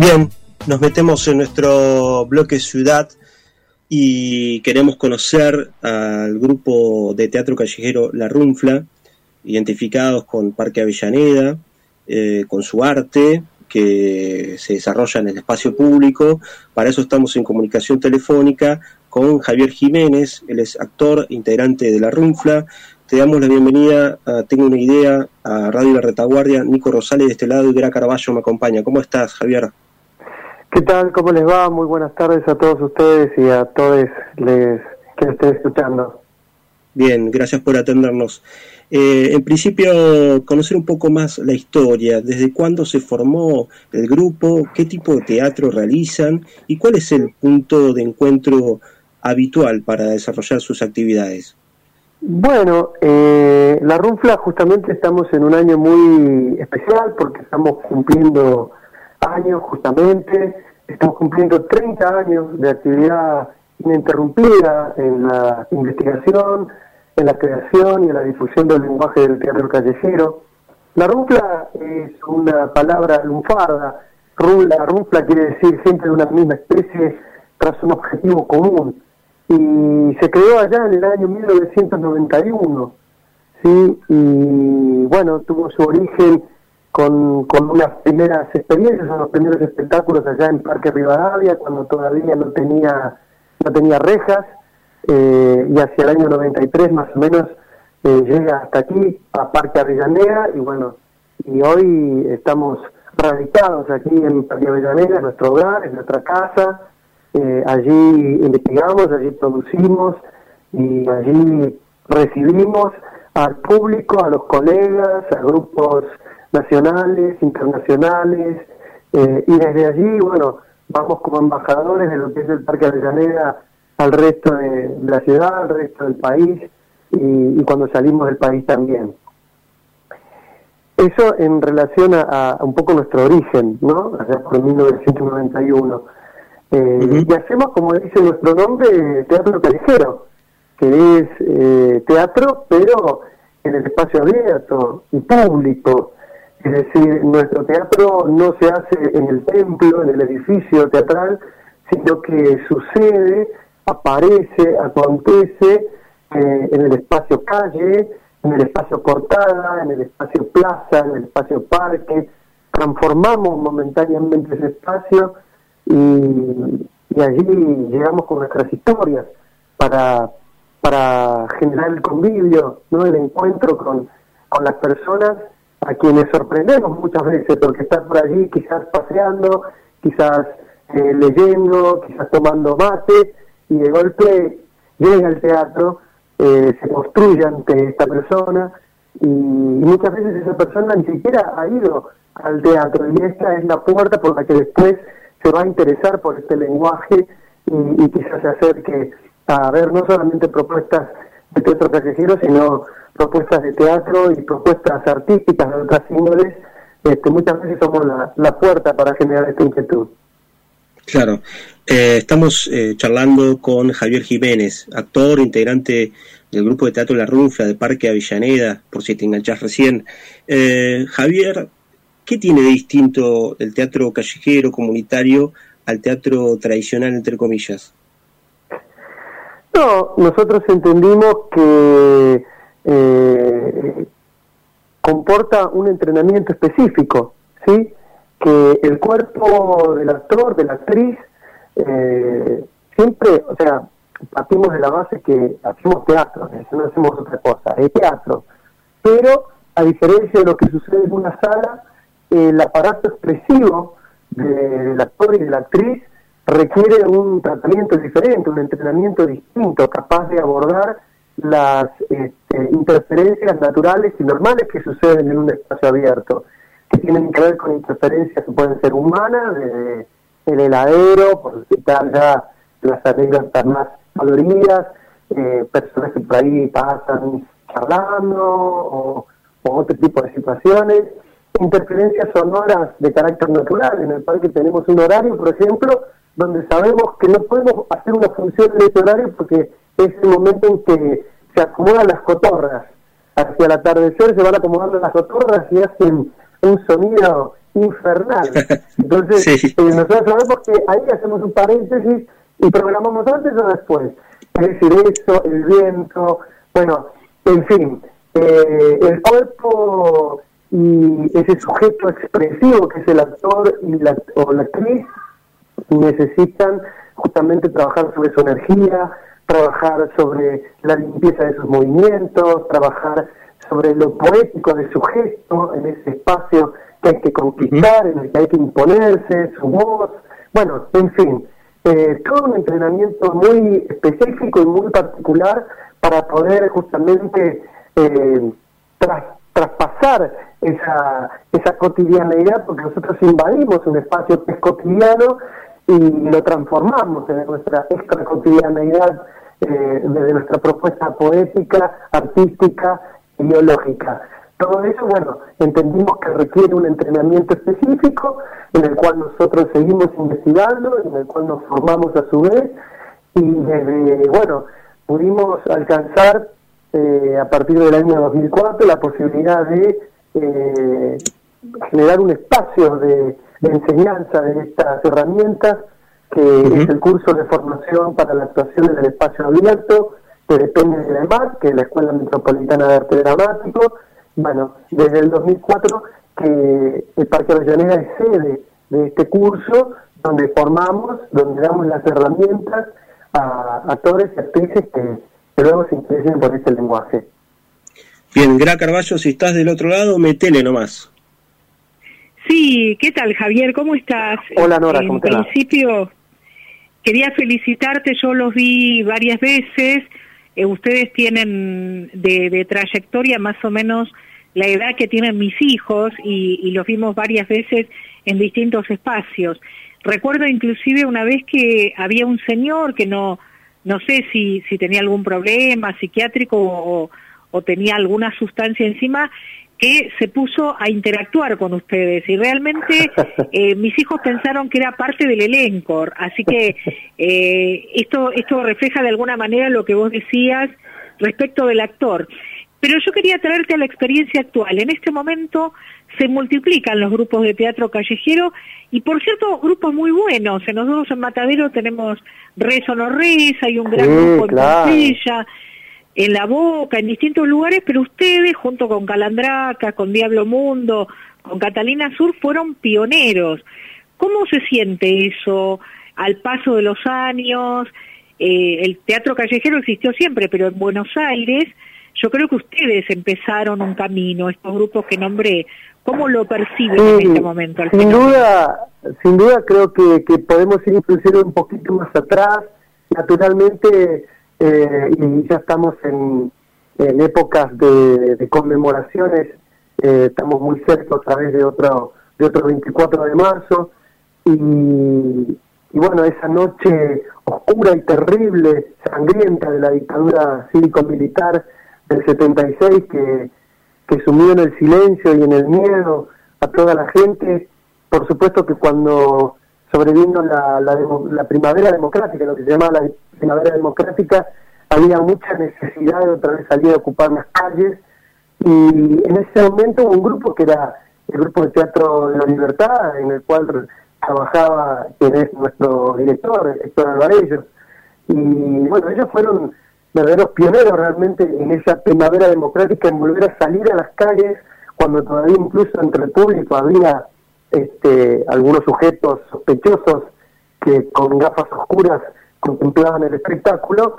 Bien, nos metemos en nuestro bloque ciudad y queremos conocer al grupo de teatro callejero La Runfla, identificados con Parque Avellaneda, con su arte que se desarrolla en el espacio público. Para eso estamos en comunicación telefónica con Javier Jiménez, él es actor, integrante de La Runfla. Te damos la bienvenida a Tengo una idea, a Radio La Retaguardia. Nico Rosales de este lado y Vera Carballo me acompaña. ¿Cómo estás, Javier? ¿Qué tal? ¿Cómo les va? Muy buenas tardes a todos ustedes y a todos que estén escuchando. Bien, gracias por atendernos. En principio, conocer un poco más la historia, desde cuándo se formó el grupo, qué tipo de teatro realizan y cuál es el punto de encuentro habitual para desarrollar sus actividades. Bueno, La Runfla justamente estamos en un año muy especial porque estamos cumpliendo años justamente, estamos cumpliendo 30 años de actividad ininterrumpida en la investigación, en la creación y en la difusión del lenguaje del teatro callejero. La runfla es una palabra lunfarda. La runfla quiere decir gente de una misma especie tras un objetivo común. Y se creó allá en el año 1991, ¿sí? Y bueno, tuvo su origen con unas primeras experiencias, unos primeros espectáculos allá en Parque Rivadavia, cuando todavía no tenía rejas. Y hacia el año 93 más o menos llega hasta aquí, a Parque Avellaneda, y bueno, y hoy estamos radicados aquí en Parque Avellaneda, en nuestro hogar, en nuestra casa. Allí investigamos, allí producimos y allí recibimos al público, a los colegas, a grupos nacionales, internacionales, y desde allí, bueno, vamos como embajadores de lo que es el Parque Avellaneda al resto de la ciudad, al resto del país, y cuando salimos del país también. Eso en relación a un poco nuestro origen, ¿no? Allá por 1991. Y hacemos, como dice nuestro nombre, teatro callejero, que es teatro, pero en el espacio abierto y público. Es decir, nuestro teatro no se hace en el templo, en el edificio teatral, sino que sucede, aparece, acontece en el espacio calle, en el espacio portada, en el espacio plaza, en el espacio parque. Transformamos momentáneamente ese espacio y allí llegamos con nuestras historias para generar el convivio, ¿no? El encuentro con las personas a quienes sorprendemos muchas veces, porque están por allí quizás paseando, quizás leyendo, quizás tomando mate, y de golpe llega al teatro, se construye ante esta persona, y muchas veces esa persona ni siquiera ha ido al teatro, y esta es la puerta por la que después se va a interesar por este lenguaje y quizás se acerque a ver no solamente propuestas de teatro callejero, sino propuestas de teatro y propuestas artísticas de otras índoles. Muchas veces somos la puerta para generar esta inquietud. Claro. Estamos charlando con Javier Jiménez, actor, integrante del grupo de teatro La Runfla de Parque Avellaneda, por si te enganchás recién. Javier, ¿qué tiene de distinto el teatro callejero comunitario al teatro tradicional, entre comillas? No, nosotros entendimos que comporta un entrenamiento específico, ¿sí? Que el cuerpo del actor, de la actriz, siempre, o sea, partimos de la base que hacemos teatro, no hacemos otra cosa, es teatro, pero a diferencia de lo que sucede en una sala, el aparato expresivo del actor y de la actriz requiere un tratamiento diferente, un entrenamiento distinto, capaz de abordar las interferencias naturales y normales que suceden en un espacio abierto, que tienen que ver con interferencias que pueden ser humanas, desde el heladero, por citar ya las anécdotas más doloridas, personas que por ahí pasan charlando o otro tipo de situaciones, interferencias sonoras de carácter natural. En el parque tenemos un horario, por ejemplo, donde sabemos que no podemos hacer una función en ese horario porque es el momento en que se acomodan las cotorras. Hacia el atardecer se van acomodando las cotorras y hacen un sonido infernal. Entonces, sí. nosotros sabemos que ahí hacemos un paréntesis y programamos antes o después. Es decir, eso, el viento, bueno, en fin, el cuerpo y ese sujeto expresivo que es el actor o la actriz necesitan justamente trabajar sobre su energía, trabajar sobre la limpieza de sus movimientos, trabajar sobre lo poético de su gesto en ese espacio que hay que conquistar, en el que hay que imponerse, su voz, bueno, en fin, todo un entrenamiento muy específico y muy particular para poder justamente traspasar esa cotidianeidad, porque nosotros invadimos un espacio que es cotidiano y lo transformamos en nuestra extra cotidianeidad desde nuestra propuesta poética, artística, ideológica. Todo eso, bueno, entendimos que requiere un entrenamiento específico en el cual nosotros seguimos investigando, en el cual nos formamos a su vez y bueno, pudimos alcanzar a partir del año 2004 la posibilidad de generar un espacio de enseñanza de estas herramientas, que es el curso de formación para la actuación en el espacio abierto, que depende de la EMAD, que es la Escuela Metropolitana de Arte Dramático. Bueno, desde el 2004 que el Parque Avellaneda es sede de este curso, donde formamos, donde damos las herramientas a actores y actrices que luego se interesen por este lenguaje. Bien, Gra Carballo, si estás del otro lado, metele nomás. Sí, ¿qué tal, Javier? ¿Cómo estás? Hola, Nora, ¿cómo te va? En principio, quería felicitarte, yo los vi varias veces, ustedes tienen de trayectoria más o menos la edad que tienen mis hijos y los vimos varias veces en distintos espacios. Recuerdo inclusive una vez que había un señor que no sé si tenía algún problema psiquiátrico o tenía alguna sustancia encima, que se puso a interactuar con ustedes y realmente mis hijos pensaron que era parte del elenco, así que esto refleja de alguna manera lo que vos decías respecto del actor. Pero yo quería traerte a la experiencia actual. En este momento se multiplican los grupos de teatro callejero y, por cierto, grupos muy buenos. Nosotros en Matadero tenemos Rez o no Rez, hay un gran grupo en Pompeya, en La Boca, en distintos lugares, pero ustedes, junto con Calandraca, con Diablo Mundo, con Catalina Sur, fueron pioneros. ¿Cómo se siente eso al paso de los años? El teatro callejero existió siempre, pero en Buenos Aires yo creo que ustedes empezaron un camino, estos grupos que nombré. ¿Cómo lo perciben en este momento? Sin duda creo que podemos ir inclusive un poquito más atrás. Naturalmente, y ya estamos en épocas de conmemoraciones, estamos muy cerca otra vez de otro 24 de marzo, y bueno, esa noche oscura y terrible, sangrienta de la dictadura cívico-militar del 76, que sumió en el silencio y en el miedo a toda la gente. Por supuesto que cuando sobrevino la primavera democrática, lo que se llama la primavera democrática, había mucha necesidad de otra vez salir a ocupar las calles, y en ese momento hubo un grupo que era el Grupo de Teatro de la Libertad, en el cual trabajaba quien es nuestro director, Héctor Alvarello, y bueno, ellos fueron verdaderos pioneros realmente en esa primavera democrática, en volver a salir a las calles, cuando todavía incluso entre el público había algunos sujetos sospechosos que con gafas oscuras contemplaban el espectáculo,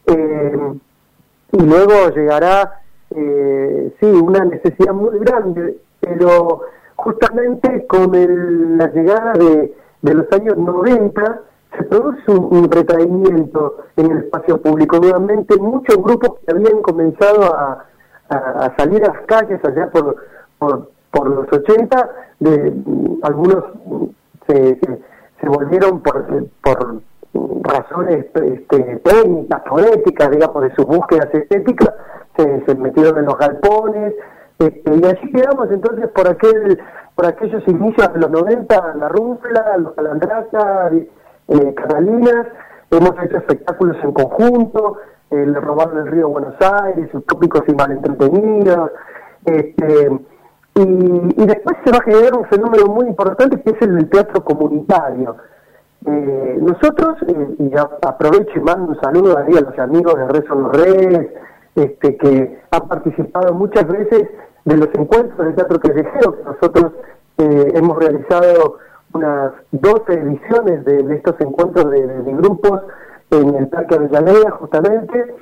y luego llegará una necesidad muy grande, pero justamente con la llegada de los años 90 se produce un retraimiento en el espacio público. Nuevamente muchos grupos que habían comenzado a salir a las calles allá por los 80, algunos se volvieron por razones técnicas, poéticas, digamos, de sus búsquedas estéticas, se metieron en los galpones, y así quedamos entonces por aquellos inicios de los 90, la Runfla, los Calandraca, Catalinas, hemos hecho espectáculos en conjunto, Le Robaron el Río Buenos Aires, Utópicos y Malentretenidos, Y después se va a generar un fenómeno muy importante que es el del teatro comunitario. Nosotros, y aprovecho y mando un saludo ahí a los amigos de Rezo los Reyes, que han participado muchas veces de los encuentros de teatro callejero, que nosotros hemos realizado unas 12 ediciones de estos encuentros de grupos en el Parque Avellaneda, justamente,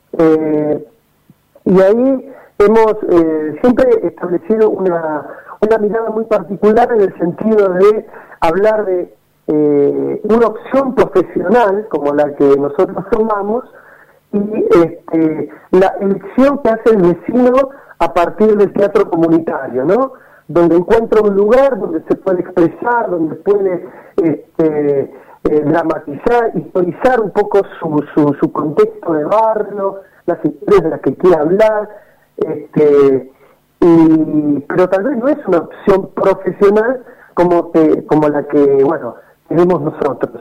y ahí hemos siempre establecido una mirada muy particular en el sentido de hablar de una opción profesional como la que nosotros tomamos y la elección que hace el vecino a partir del teatro comunitario, ¿no? Donde encuentra un lugar donde se puede expresar, donde puede dramatizar, historizar un poco su contexto de barrio, las historias de las que quiere hablar, pero tal vez no es una opción profesional como la que, bueno, tenemos nosotros.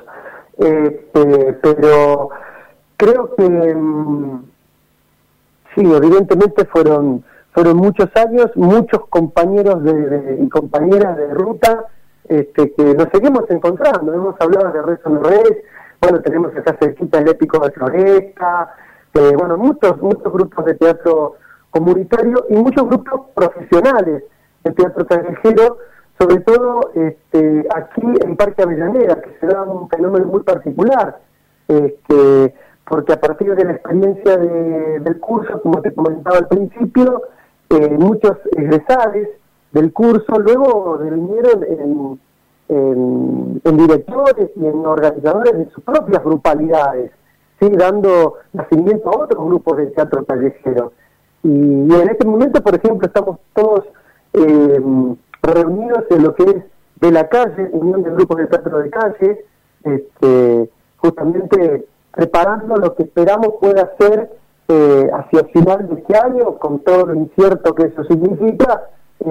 Pero creo que sí, evidentemente fueron muchos años, muchos compañeros y compañeras de ruta que nos seguimos encontrando. Hemos hablado de Rezo los Reyes, bueno, tenemos acá cerquita el Épico de Floresta, bueno, muchos grupos de teatro comunitario y muchos grupos profesionales de teatro callejero, sobre todo aquí en Parque Avellaneda, que se da un fenómeno muy particular, porque a partir de la experiencia del curso, como te comentaba al principio, muchos egresados del curso luego vinieron en directores y en organizadores de sus propias grupalidades, ¿sí? Dando nacimiento a otros grupos de teatro callejero. Y en este momento, por ejemplo, estamos todos reunidos en lo que es de la calle, Unión de Grupos de Teatro de Calle, justamente preparando lo que esperamos pueda ser hacia el final de este año, con todo lo incierto que eso significa,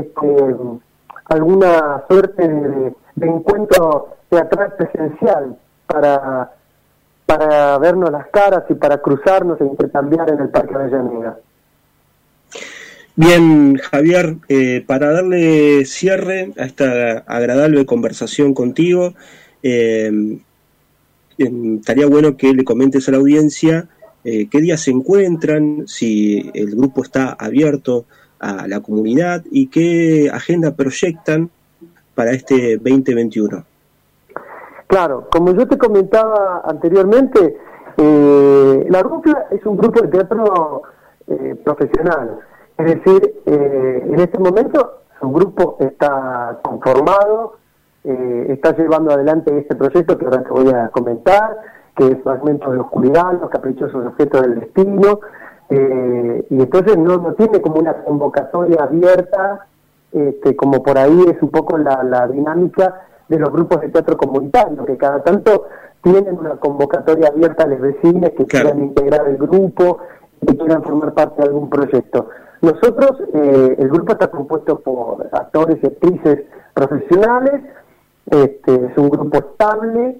alguna suerte de encuentro teatral presencial para vernos las caras y para cruzarnos e intercambiar en el Parque Avellaneda. Bien, Javier, para darle cierre a esta agradable conversación contigo, estaría bueno que le comentes a la audiencia qué días se encuentran, si el grupo está abierto a la comunidad y qué agenda proyectan para este 2021. Claro, como yo te comentaba anteriormente, La Rufla es un grupo de teatro profesional. Es decir, en este momento su grupo está conformado, está llevando adelante este proyecto que ahora te voy a comentar, que es Fragmentos de Oscuridad, Los Caprichosos Objetos del Destino, y entonces no tiene como una convocatoria abierta, como por ahí es un poco la dinámica de los grupos de teatro comunitario, que cada tanto tienen una convocatoria abierta a los vecinos que quieran integrar el grupo, que quieran formar parte de algún proyecto. Nosotros, el grupo está compuesto por actores y actrices profesionales, es un grupo estable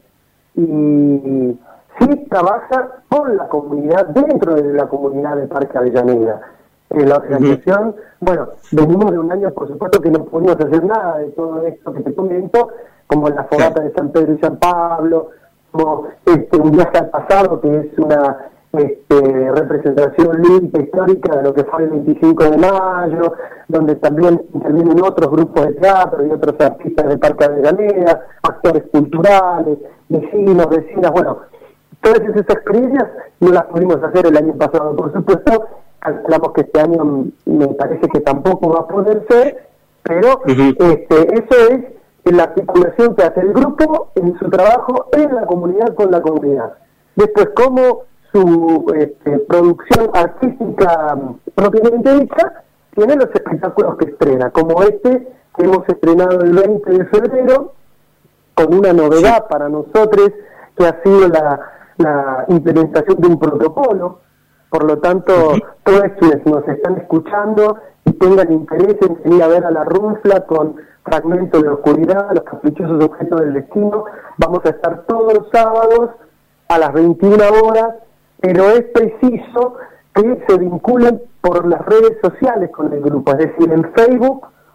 y sí trabaja con la comunidad, dentro de la comunidad de Parque Avellaneda. La organización, bueno, venimos de un año, por supuesto, que no pudimos hacer nada de todo esto que te comento, como la fogata de San Pedro y San Pablo, como un viaje al pasado, que es una representación lírica histórica de lo que fue el 25 de mayo, donde también intervienen otros grupos de teatro y otros artistas de Parque Avellaneda, actores culturales, vecinas, bueno, todas esas experiencias no las pudimos hacer el año pasado, por supuesto. Calculamos que este año me parece que tampoco va a poder ser, pero eso es la articulación que hace el grupo en su trabajo en la comunidad con la comunidad. Después, como su producción artística propiamente dicha tiene los espectáculos que estrena, como que hemos estrenado el 20 de febrero, con una novedad para nosotros, que ha sido la implementación de un protocolo. Por lo tanto, todos quienes nos están escuchando y tengan interés en venir a ver a La Rufla con Fragmentos de Oscuridad, Los Caprichosos Objetos del Destino, vamos a estar todos los sábados a las 21 horas, pero es preciso que se vinculen por las redes sociales con el grupo, es decir, en Facebook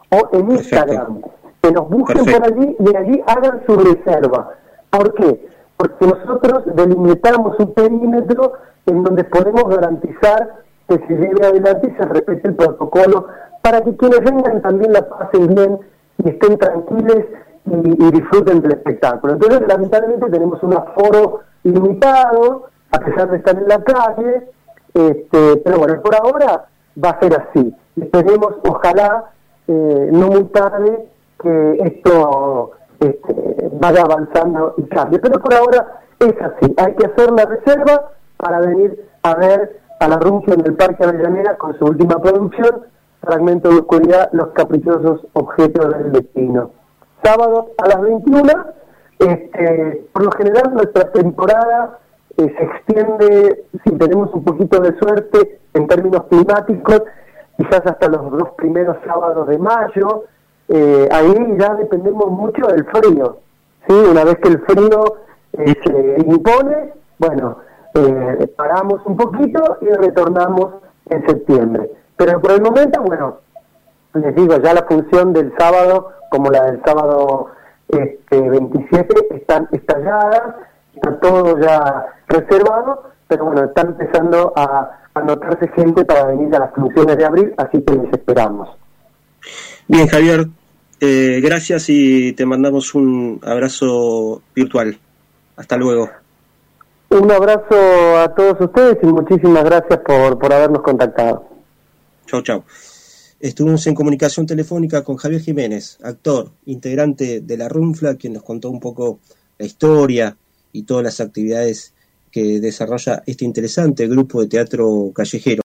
o en Instagram. Que nos busquen por allí y allí hagan su reserva. ¿Por qué? Porque nosotros delimitamos un perímetro en donde podemos garantizar que se lleve adelante y se respete el protocolo para que quienes vengan también la pasen bien y estén tranquilos y disfruten del espectáculo. Entonces, lamentablemente tenemos un aforo limitado, a pesar de estar en la calle, pero bueno, por ahora va a ser así. Esperemos, ojalá, no muy tarde, que esto vaya avanzando y cambie. Pero por ahora es así, hay que hacer la reserva para venir a ver a la Runfla en el Parque Avellaneda con su última producción, Fragmento de Oscuridad, los caprichosos objetos del destino. Sábado a las 21, por lo general nuestra temporada se extiende, si tenemos un poquito de suerte en términos climáticos, quizás hasta los 2 primeros sábados de mayo. Ahí ya dependemos mucho del frío, ¿sí? Una vez que el frío se impone, bueno, paramos un poquito y retornamos en septiembre. Pero por el momento, bueno, les digo, ya la función del sábado, como la del sábado 27, están estalladas, está todo ya reservado, pero bueno, está empezando a anotarse gente para venir a las funciones de abril, así que les esperamos. Bien, Javier, gracias y te mandamos un abrazo virtual. Hasta luego. Un abrazo a todos ustedes y muchísimas gracias por habernos contactado. Chau, chau. Estuvimos en comunicación telefónica con Javier Jiménez, actor, integrante de la Runfla, quien nos contó un poco la historia y todas las actividades que desarrolla este interesante grupo de teatro callejero.